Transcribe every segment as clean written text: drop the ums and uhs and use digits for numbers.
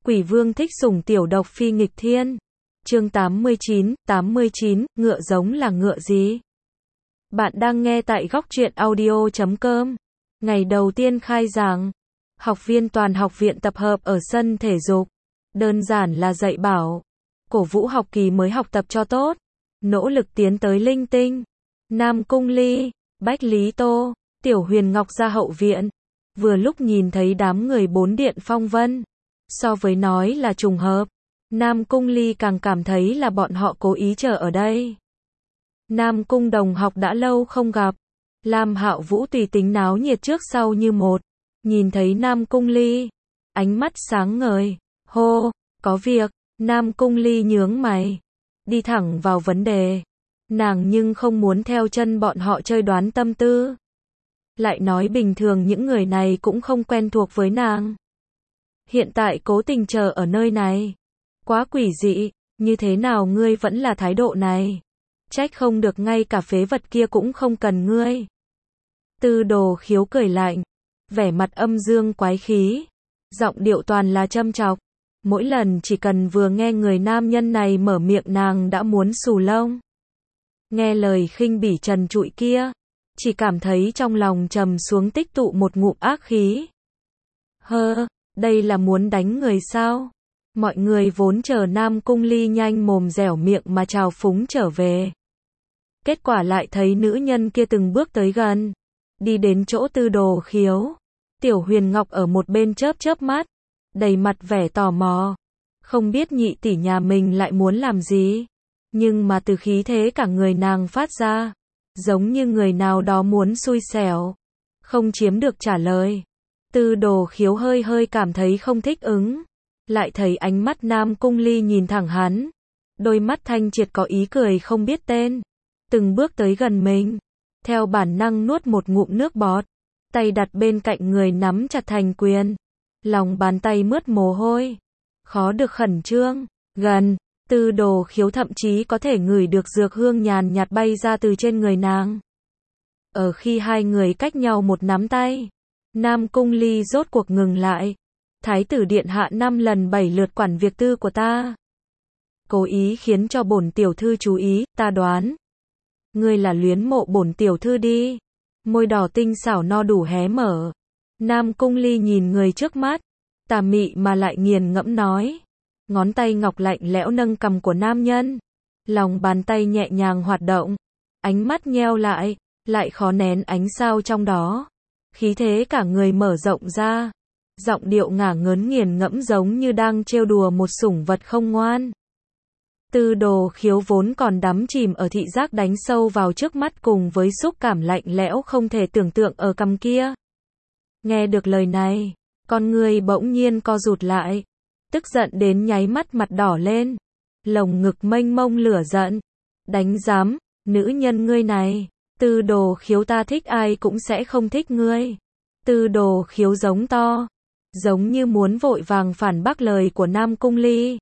Quỷ vương thích sủng tiểu độc phi nghịch thiên. Chương 89, ngựa giống là ngựa gì? Bạn đang nghe tại góc truyện audio.com. Ngày đầu tiên khai giảng, học viên toàn học viện tập hợp ở sân thể dục. Đơn giản là dạy bảo, cổ vũ học kỳ mới học tập cho tốt, nỗ lực tiến tới linh tinh. Nam Cung Ly, Bách Lý Tô, Tiểu Huyền Ngọc ra hậu viện, vừa lúc nhìn thấy đám người bốn điện phong vân. So với nói là trùng hợp, Nam Cung Ly càng cảm thấy là bọn họ cố ý chờ ở đây. Nam Cung đồng học đã lâu không gặp, Lam Hạo Vũ tùy tính náo nhiệt trước sau như một, nhìn thấy Nam Cung Ly, ánh mắt sáng ngời, hô, có việc. Nam Cung Ly nhướng mày, đi thẳng vào vấn đề. Nàng nhưng không muốn theo chân bọn họ chơi đoán tâm tư. Lại nói bình thường những người này cũng không quen thuộc với nàng. Hiện tại cố tình chờ ở nơi này, quá quỷ dị, như thế nào ngươi vẫn là thái độ này? Trách không được ngay cả phế vật kia cũng không cần ngươi. Tư Đồ Khiếu cười lạnh, vẻ mặt âm dương quái khí, giọng điệu toàn là châm chọc. Mỗi lần chỉ cần vừa nghe người nam nhân này mở miệng nàng đã muốn xù lông. Nghe lời khinh bỉ trần trụi kia, chỉ cảm thấy trong lòng trầm xuống tích tụ một ngụm ác khí. Hơ, đây là muốn đánh người sao? Mọi người vốn chờ Nam Cung Ly nhanh mồm dẻo miệng mà trào phúng trở về. Kết quả lại thấy nữ nhân kia từng bước tới gần, đi đến chỗ Tư Đồ Khiếu. Tiểu Huyền Ngọc ở một bên chớp chớp mắt, đầy mặt vẻ tò mò. Không biết nhị tỷ nhà mình lại muốn làm gì, nhưng mà từ khí thế cả người nàng phát ra, giống như người nào đó muốn xui xẻo, không chiếm được trả lời. Tư Đồ Khiếu hơi hơi cảm thấy không thích ứng, lại thấy ánh mắt Nam Cung Ly nhìn thẳng hắn, đôi mắt thanh triệt có ý cười không biết tên, từng bước tới gần mình, theo bản năng nuốt một ngụm nước bọt, tay đặt bên cạnh người nắm chặt thành quyền, lòng bàn tay mướt mồ hôi, khó được khẩn trương. Gần, Tư Đồ Khiếu thậm chí có thể ngửi được dược hương nhàn nhạt bay ra từ trên người nàng. Ở khi hai người cách nhau một nắm tay, Nam Cung Ly rốt cuộc ngừng lại. Thái tử điện hạ 5 lần 7 lượt quản việc tư của ta, cố ý khiến cho bổn tiểu thư chú ý, ta đoán ngươi là luyến mộ bổn tiểu thư đi. Môi đỏ tinh xảo no đủ hé mở. Nam Cung Ly nhìn người trước mắt, tà mị mà lại nghiền ngẫm nói. Ngón tay ngọc lạnh lẽo nâng cằm của nam nhân, lòng bàn tay nhẹ nhàng hoạt động, ánh mắt nheo lại khó nén ánh sao trong đó. Khí thế cả người mở rộng ra, giọng điệu ngả ngớn nghiền ngẫm giống như đang trêu đùa một sủng vật không ngoan. Tư Đồ Khiếu vốn còn đắm chìm ở thị giác đánh sâu vào trước mắt cùng với xúc cảm lạnh lẽo không thể tưởng tượng ở cằm kia. Nghe được lời này, con người bỗng nhiên co rụt lại, tức giận đến nháy mắt mặt đỏ lên, lồng ngực mênh mông lửa giận. Đánh giám, nữ nhân ngươi này, Tư Đồ Khiếu ta thích ai cũng sẽ không thích ngươi. Tư Đồ Khiếu giống to, giống như muốn vội vàng phản bác lời của Nam Cung Ly.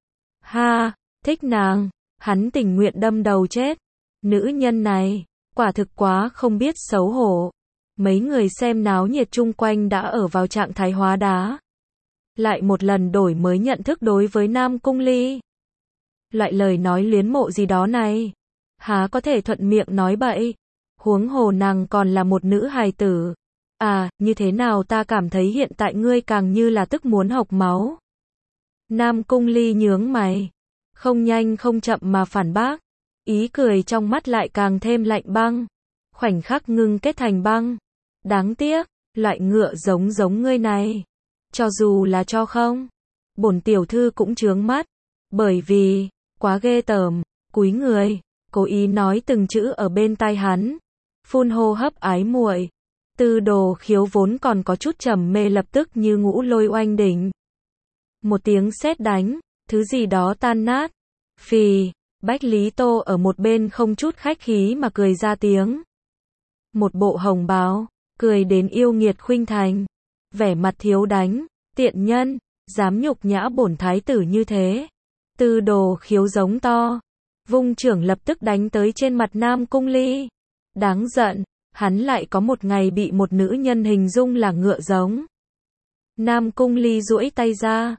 Ha, thích nàng, hắn tình nguyện đâm đầu chết. Nữ nhân này, quả thực quá không biết xấu hổ. Mấy người xem náo nhiệt chung quanh đã ở vào trạng thái hóa đá. Lại một lần đổi mới nhận thức đối với Nam Cung Ly. Loại lời nói luyến mộ gì đó này, há có thể thuận miệng nói bậy. Huống hồ nàng còn là một nữ hài tử. À, như thế nào ta cảm thấy hiện tại ngươi càng như là tức muốn hộc máu. Nam Cung Ly nhướng mày, không nhanh không chậm mà phản bác, ý cười trong mắt lại càng thêm lạnh băng, khoảnh khắc ngưng kết thành băng. Đáng tiếc, loại ngựa giống ngươi này, cho dù là cho không, bổn tiểu thư cũng chướng mắt, bởi vì, quá ghê tởm. Cúi người, cố ý nói từng chữ ở bên tai hắn, phun hô hấp ái muội. Tư Đồ Khiếu vốn còn có chút trầm mê lập tức như ngũ lôi oanh đỉnh. Một tiếng sét đánh, thứ gì đó tan nát. Phì, Bách Lý Tô ở một bên không chút khách khí mà cười ra tiếng. Một bộ hồng bào, cười đến yêu nghiệt khuynh thành, vẻ mặt thiếu đánh, tiện nhân, dám nhục nhã bổn thái tử như thế. Tư Đồ Khiếu giống to, vung chưởng lập tức đánh tới trên mặt Nam Cung Ly. Đáng giận, hắn lại có một ngày bị một nữ nhân hình dung là ngựa giống. Nam Cung Ly duỗi tay ra,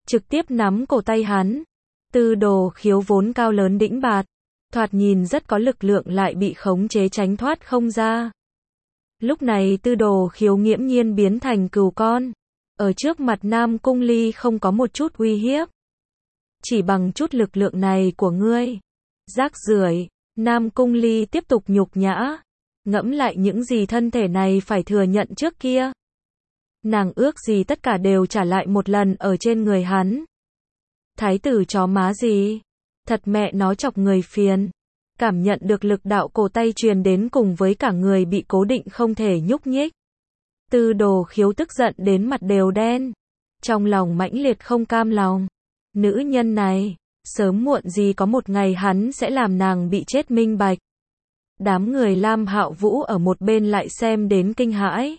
trực tiếp nắm cổ tay hắn. Tư Đồ Khiếu vốn cao lớn đĩnh bạt, thoạt nhìn rất có lực lượng lại bị khống chế tránh thoát không ra. Lúc này Tư Đồ Khiếu nghiễm nhiên biến thành cừu con, ở trước mặt Nam Cung Ly không có một chút uy hiếp. Chỉ bằng chút lực lượng này của ngươi, rác rưởi. Nam Cung Ly tiếp tục nhục nhã, ngẫm lại những gì thân thể này phải thừa nhận trước kia. Nàng ước gì tất cả đều trả lại một lần ở trên người hắn. Thái tử chó má gì, thật mẹ nó chọc người phiền. Cảm nhận được lực đạo cổ tay truyền đến cùng với cả người bị cố định không thể nhúc nhích. Tư Đồ Khiếu tức giận đến mặt đều đen, trong lòng mãnh liệt không cam lòng. Nữ nhân này, sớm muộn gì có một ngày hắn sẽ làm nàng bị chết minh bạch. Đám người Lam Hạo Vũ ở một bên lại xem đến kinh hãi.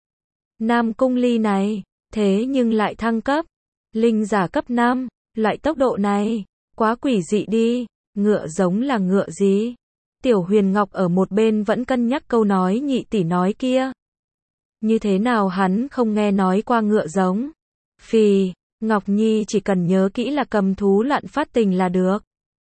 Nam Cung Ly này, thế nhưng lại thăng cấp, linh giả cấp 5, loại tốc độ này, quá quỷ dị đi, ngựa giống là ngựa gì? Tiểu Huyền Ngọc ở một bên vẫn cân nhắc câu nói nhị tỷ nói kia. Như thế nào hắn không nghe nói qua ngựa giống? Phì, Ngọc Nhi chỉ cần nhớ kỹ là cầm thú loạn phát tình là được.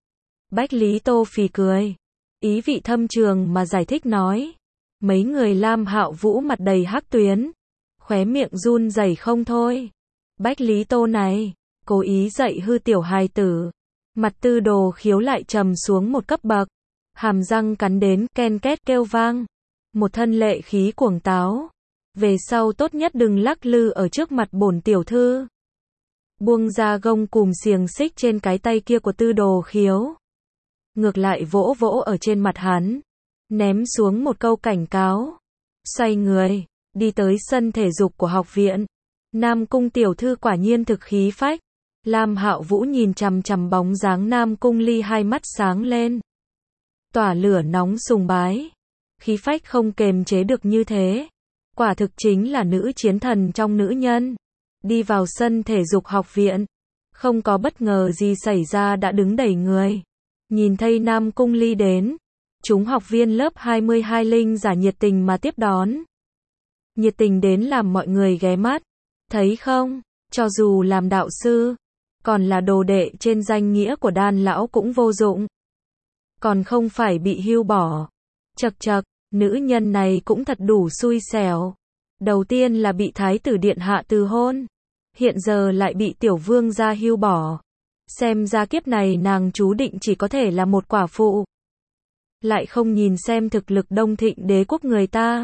Bách Lý Tô phì cười, ý vị thâm trường mà giải thích nói. Mấy người Lam Hạo Vũ mặt đầy hắc tuyến, khóe miệng run rẩy không thôi. Bách Lý Tô này, cố ý dạy hư tiểu hài tử. Mặt Tư Đồ Khiếu lại trầm xuống một cấp bậc, hàm răng cắn đến ken két kêu vang, một thân lệ khí cuồng táo. Về sau tốt nhất đừng lắc lư ở trước mặt bổn tiểu thư. Buông ra gông cùm xiềng xích trên cái tay kia của Tư Đồ Khiếu, ngược lại vỗ vỗ ở trên mặt hắn, ném xuống một câu cảnh cáo. Xoay người, đi tới sân thể dục của học viện. Nam Cung tiểu thư quả nhiên thực khí phách. Lam Hạo Vũ nhìn chằm chằm bóng dáng Nam Cung Ly, hai mắt sáng lên, tỏa lửa nóng sùng bái. Khí phách không kềm chế được như thế, quả thực chính là nữ chiến thần trong nữ nhân. Đi vào sân thể dục học viện, không có bất ngờ gì xảy ra đã đứng đầy người. Nhìn thấy Nam Cung Ly đến, chúng học viên lớp 22 linh giả nhiệt tình mà tiếp đón. Nhiệt tình đến làm mọi người ghé mắt. Thấy không, cho dù làm đạo sư, còn là đồ đệ trên danh nghĩa của Đan lão cũng vô dụng, còn không phải bị hưu bỏ. Chậc chậc, nữ nhân này cũng thật đủ xui xẻo. Đầu tiên là bị thái tử điện hạ từ hôn, hiện giờ lại bị tiểu vương gia hưu bỏ. Xem ra kiếp này nàng chú định chỉ có thể là một quả phụ. Lại không nhìn xem thực lực Đông Thịnh đế quốc người ta,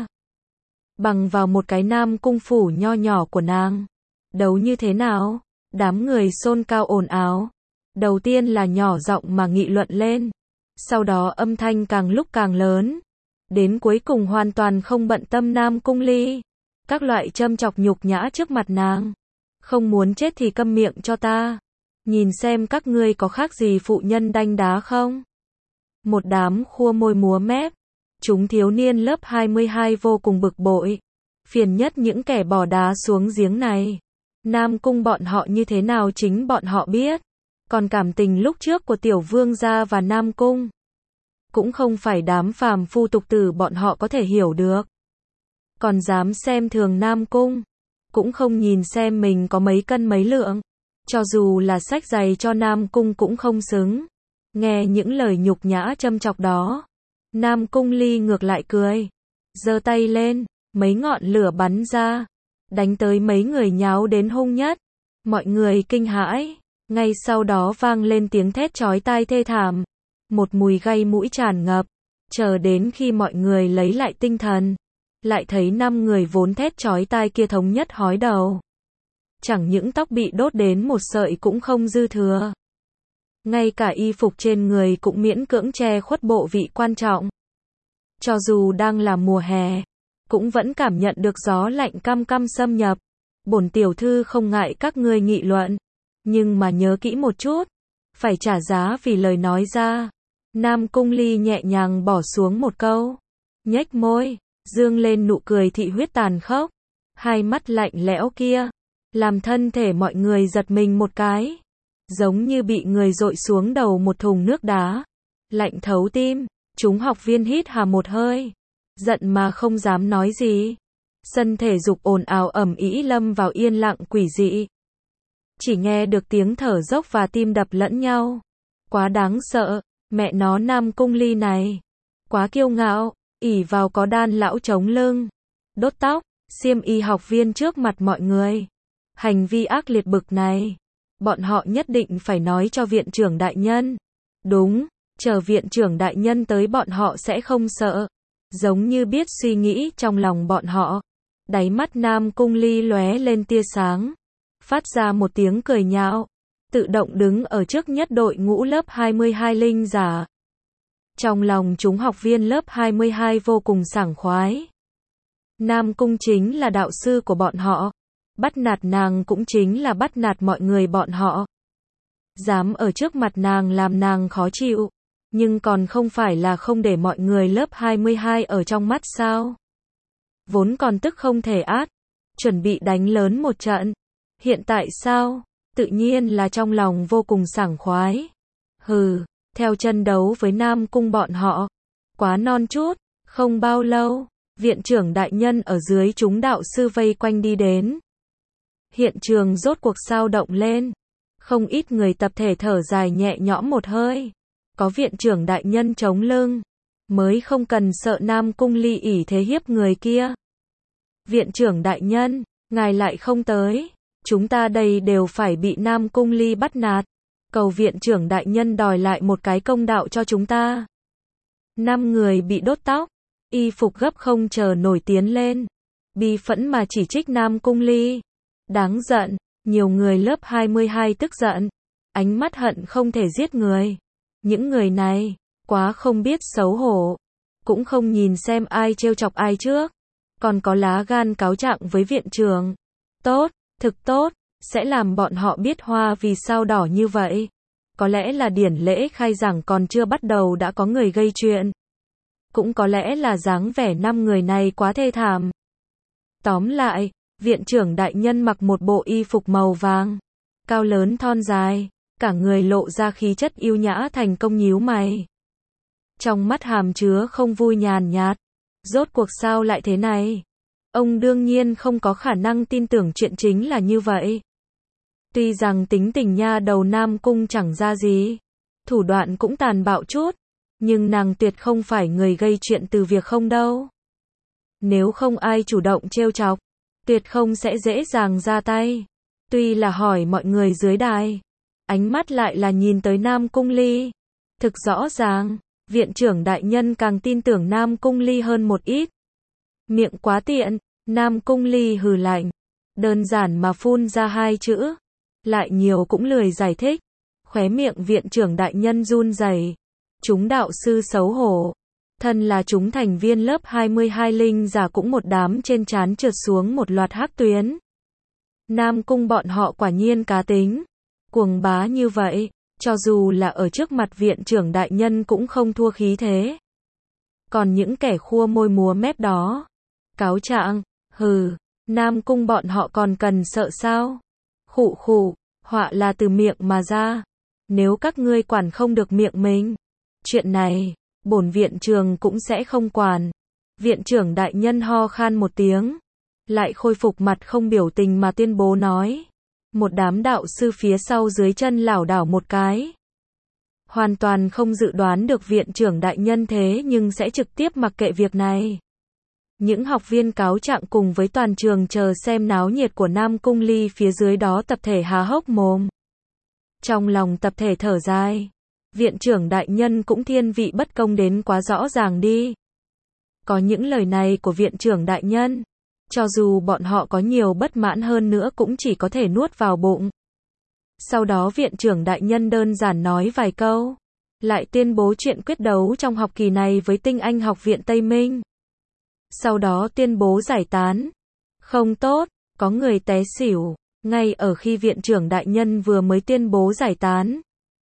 bằng vào một cái Nam Cung phủ nho nhỏ của nàng, đấu như thế nào? Đám người xôn cao ồn ào. Đầu tiên là nhỏ giọng mà nghị luận lên, sau đó âm thanh càng lúc càng lớn, đến cuối cùng hoàn toàn không bận tâm Nam Cung Ly. Các loại châm chọc nhục nhã trước mặt nàng. Không muốn chết thì câm miệng cho ta. Nhìn xem các ngươi có khác gì phụ nhân đanh đá không? Một đám khua môi múa mép. Chúng thiếu niên lớp 22 vô cùng bực bội. Phiền nhất những kẻ bỏ đá xuống giếng này. Nam Cung bọn họ như thế nào chính bọn họ biết. Còn cảm tình lúc trước của tiểu vương gia và Nam Cung, cũng không phải đám phàm phu tục tử bọn họ có thể hiểu được. Còn dám xem thường Nam Cung, cũng không nhìn xem mình có mấy cân mấy lượng. Cho dù là xách giày cho Nam Cung cũng không xứng. Nghe những lời nhục nhã châm chọc đó, Nam Cung Ly ngược lại cười, giơ tay lên, mấy ngọn lửa bắn ra, đánh tới mấy người nháo đến hung nhất. Mọi người kinh hãi, ngay sau đó vang lên tiếng thét chói tai thê thảm, một mùi gây mũi tràn ngập. Chờ đến khi mọi người lấy lại tinh thần, lại thấy 5 người vốn thét chói tai kia thống nhất hói đầu. Chẳng những tóc bị đốt đến một sợi cũng không dư thừa, ngay cả y phục trên người cũng miễn cưỡng che khuất bộ vị quan trọng. Cho dù đang là mùa hè, cũng vẫn cảm nhận được gió lạnh căm căm xâm nhập. Bổn tiểu thư không ngại các ngươi nghị luận, nhưng mà nhớ kỹ một chút, phải trả giá vì lời nói ra. Nam Cung Ly nhẹ nhàng bỏ xuống một câu, nhếch môi, dương lên nụ cười thị huyết tàn khốc. Hai mắt lạnh lẽo kia, làm thân thể mọi người giật mình một cái, giống như bị người dội xuống đầu một thùng nước đá, lạnh thấu tim. Chúng học viên hít hà một hơi, giận mà không dám nói gì. Sân thể dục ồn ào ầm ĩ lâm vào yên lặng quỷ dị. chỉ nghe được tiếng thở dốc và tim đập lẫn nhau. Quá đáng sợ, mẹ nó Nam Cung Ly này. Quá kiêu ngạo, ỷ vào có đan lão chống lưng. Đốt tóc, xiêm y học viên trước mặt mọi người. Hành vi ác liệt bực này. Bọn họ nhất định phải nói cho viện trưởng đại nhân. Đúng, chờ viện trưởng đại nhân tới bọn họ sẽ không sợ. Giống như biết suy nghĩ trong lòng bọn họ. Đáy mắt Nam Cung Ly lóe lên tia sáng. Phát ra một tiếng cười nhạo. Tự động đứng ở trước nhất đội ngũ lớp 22 linh giả. Trong lòng chúng học viên lớp 22 vô cùng sảng khoái. Nam Cung chính là đạo sư của bọn họ. Bắt nạt nàng cũng chính là bắt nạt mọi người bọn họ. Dám ở trước mặt nàng làm nàng khó chịu. Nhưng còn không phải là không để mọi người lớp 22 ở trong mắt sao? Vốn còn tức không thể át. Chuẩn bị đánh lớn một trận. Hiện tại sao? Tự nhiên là trong lòng vô cùng sảng khoái. Hừ, theo chân đấu với Nam Cung bọn họ. Quá non chút, không bao lâu, viện trưởng đại nhân ở dưới chúng đạo sư vây quanh đi đến. Hiện trường rốt cuộc sao động lên. Không ít người tập thể thở dài nhẹ nhõm một hơi. Có viện trưởng đại nhân chống lưng, mới không cần sợ Nam Cung Ly ỷ thế hiếp người kia. Viện trưởng đại nhân, ngài lại không tới. Chúng ta đây đều phải bị Nam Cung Ly bắt nạt. Cầu viện trưởng đại nhân đòi lại một cái công đạo cho chúng ta. 5 người bị đốt tóc, y phục gấp không chờ nổi tiến lên. Bi phẫn mà chỉ trích Nam Cung Ly. Đáng giận, nhiều người lớp 22 tức giận. Ánh mắt hận không thể giết người. Những người này, quá không biết xấu hổ. Cũng không nhìn xem ai trêu chọc ai trước. Còn có lá gan cáo trạng với viện trưởng. Tốt, thực tốt, sẽ làm bọn họ biết hoa vì sao đỏ như vậy. Có lẽ là điển lễ khai giảng còn chưa bắt đầu đã có người gây chuyện. Cũng có lẽ là dáng vẻ 5 người này quá thê thảm. Tóm lại, viện trưởng đại nhân mặc một bộ y phục màu vàng. Cao lớn thon dài, cả người lộ ra khí chất yêu nhã thành công nhíu mày. Trong mắt hàm chứa không vui nhàn nhạt. Rốt cuộc sao lại thế này? Ông đương nhiên không có khả năng tin tưởng chuyện chính là như vậy. Tuy rằng tính tình nha đầu Nam Cung chẳng ra gì, thủ đoạn cũng tàn bạo chút, nhưng nàng tuyệt không phải người gây chuyện từ việc không đâu. Nếu không ai chủ động trêu chọc, tuyệt không sẽ dễ dàng ra tay. Tuy là hỏi mọi người dưới đài, ánh mắt lại là nhìn tới Nam Cung Ly. Thực rõ ràng, viện trưởng đại nhân càng tin tưởng Nam Cung Ly hơn một ít. Miệng quá tiện, Nam Cung Ly hừ lạnh. Đơn giản mà phun ra 2 chữ. Lại nhiều cũng lười giải thích. Khóe miệng viện trưởng đại nhân run rẩy. Chúng đạo sư xấu hổ. Thân là chúng thành viên lớp 22 linh giả cũng một đám trên trán trượt xuống một loạt hắc tuyến. Nam Cung bọn họ quả nhiên cá tính. Cuồng bá như vậy, cho dù là ở trước mặt viện trưởng đại nhân cũng không thua khí thế. Còn những kẻ khua môi múa mép đó, cáo trạng, hừ, Nam Cung bọn họ còn cần sợ sao? Khụ khụ, họa là từ miệng mà ra. Nếu các ngươi quản không được miệng mình, chuyện này, bổn viện trường cũng sẽ không quản. Viện trưởng đại nhân ho khan một tiếng, lại khôi phục mặt không biểu tình mà tuyên bố nói. Một đám đạo sư phía sau dưới chân lảo đảo một cái. Hoàn toàn không dự đoán được viện trưởng đại nhân thế nhưng sẽ trực tiếp mặc kệ việc này. Những học viên cáo trạng cùng với toàn trường chờ xem náo nhiệt của Nam Cung Ly phía dưới đó tập thể há hốc mồm. Trong lòng tập thể thở dài. Viện trưởng đại nhân cũng thiên vị bất công đến quá rõ ràng đi. Có những lời này của viện trưởng đại nhân, cho dù bọn họ có nhiều bất mãn hơn nữa cũng chỉ có thể nuốt vào bụng. Sau đó viện trưởng đại nhân đơn giản nói vài câu, lại tuyên bố chuyện quyết đấu trong học kỳ này với tinh anh học viện Tây Minh. Sau đó tuyên bố giải tán. Không tốt, có người té xỉu, ngay ở khi viện trưởng đại nhân vừa mới tuyên bố giải tán.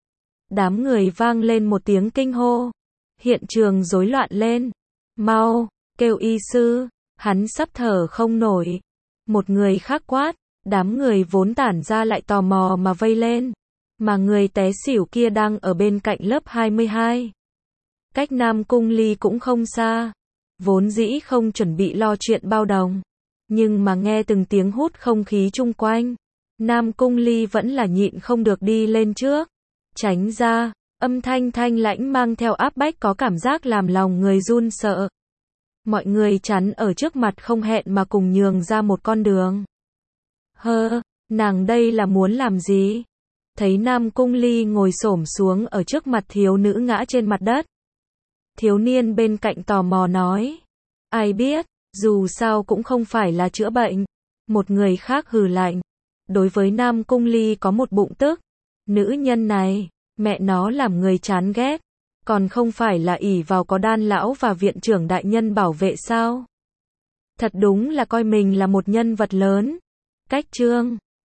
Đám người vang lên một tiếng kinh hô. Hiện trường rối loạn lên. Mau, kêu y sư, hắn sắp thở không nổi. Một người khác quát, đám người vốn tản ra lại tò mò mà vây lên. Mà người té xỉu kia đang ở bên cạnh lớp 22. Cách Nam Cung Ly cũng không xa. Vốn dĩ không chuẩn bị lo chuyện bao đồng. Nhưng mà nghe từng tiếng hút không khí chung quanh. Nam Cung Ly vẫn là nhịn không được đi lên trước. Tránh ra, âm thanh thanh lãnh mang theo áp bách có cảm giác làm lòng người run sợ. Mọi người chắn ở trước mặt không hẹn mà cùng nhường ra một con đường. Nàng đây là muốn làm gì? Thấy Nam Cung Ly ngồi xổm xuống ở trước mặt thiếu nữ ngã trên mặt đất. Thiếu niên bên cạnh tò mò nói. Ai biết, dù sao cũng không phải là chữa bệnh. Một người khác hừ lạnh. Đối với Nam Cung Ly có một bụng tức. Nữ nhân này, mẹ nó làm người chán ghét. Còn không phải là ỷ vào có Đan lão và viện trưởng đại nhân bảo vệ sao? Thật đúng là coi mình là một nhân vật lớn. Cách chương